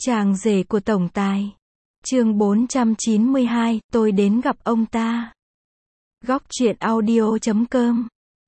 Chàng rể của tổng tài. Chương 492, tôi đến gặp ông ta. Góc truyện audio.com.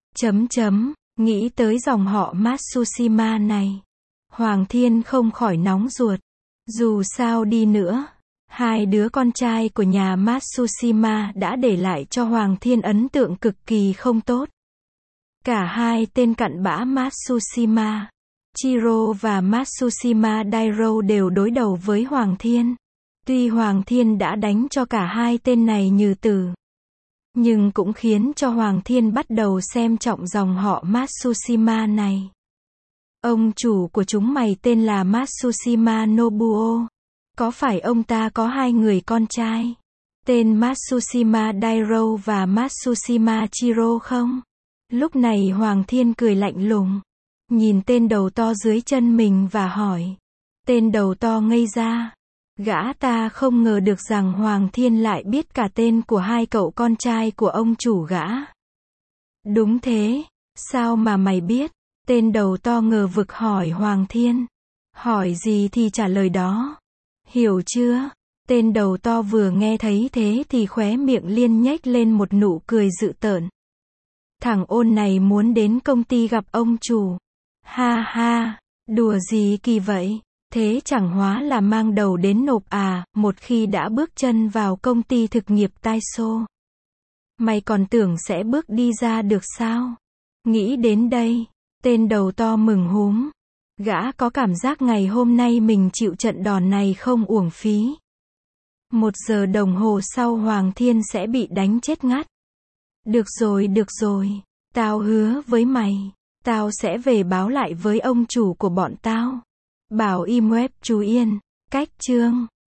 Nghĩ tới dòng họ Matsushima này, Hoàng Thiên không khỏi nóng ruột. Dù sao đi nữa, hai đứa con trai của nhà Matsushima đã để lại cho Hoàng Thiên ấn tượng cực kỳ không tốt. Cả hai tên cặn bã Matsushima, Chiro và Matsushima Dairo đều đối đầu với Hoàng Thiên. Tuy Hoàng Thiên đã đánh cho cả hai tên này như tử, nhưng cũng khiến cho Hoàng Thiên bắt đầu xem trọng dòng họ Matsushima này. Ông chủ của chúng mày tên là Matsushima Nobuo. Có phải ông ta có hai người con trai, tên Matsushima Dairo và Matsushima Chiro không? Lúc này Hoàng Thiên cười lạnh lùng, nhìn tên đầu to dưới chân mình và hỏi. Tên đầu to ngây ra. Gã ta không ngờ được rằng Hoàng Thiên lại biết cả tên của hai cậu con trai của ông chủ gã. Đúng thế, sao mà mày biết? Tên đầu to ngờ vực hỏi Hoàng Thiên. Hỏi gì thì trả lời đó. Hiểu chưa? Tên đầu to vừa nghe thấy thế thì khóe miệng liên nhếch lên một nụ cười dữ tợn. Thằng ôn này muốn đến công ty gặp ông chủ. Ha ha, đùa gì kỳ vậy? Thế chẳng hóa là mang đầu đến nộp à, một khi đã bước chân vào công ty thực nghiệp Taiso. Mày còn tưởng sẽ bước đi ra được sao? Nghĩ đến đây, tên đầu to mừng húm. Gã có cảm giác ngày hôm nay mình chịu trận đòn này không uổng phí. 1 giờ đồng hồ sau Hoàng Thiên sẽ bị đánh chết ngắt. Được rồi, tao hứa với mày, tao sẽ về báo lại với ông chủ của bọn tao. Bảo im web chú Yên. Cách chương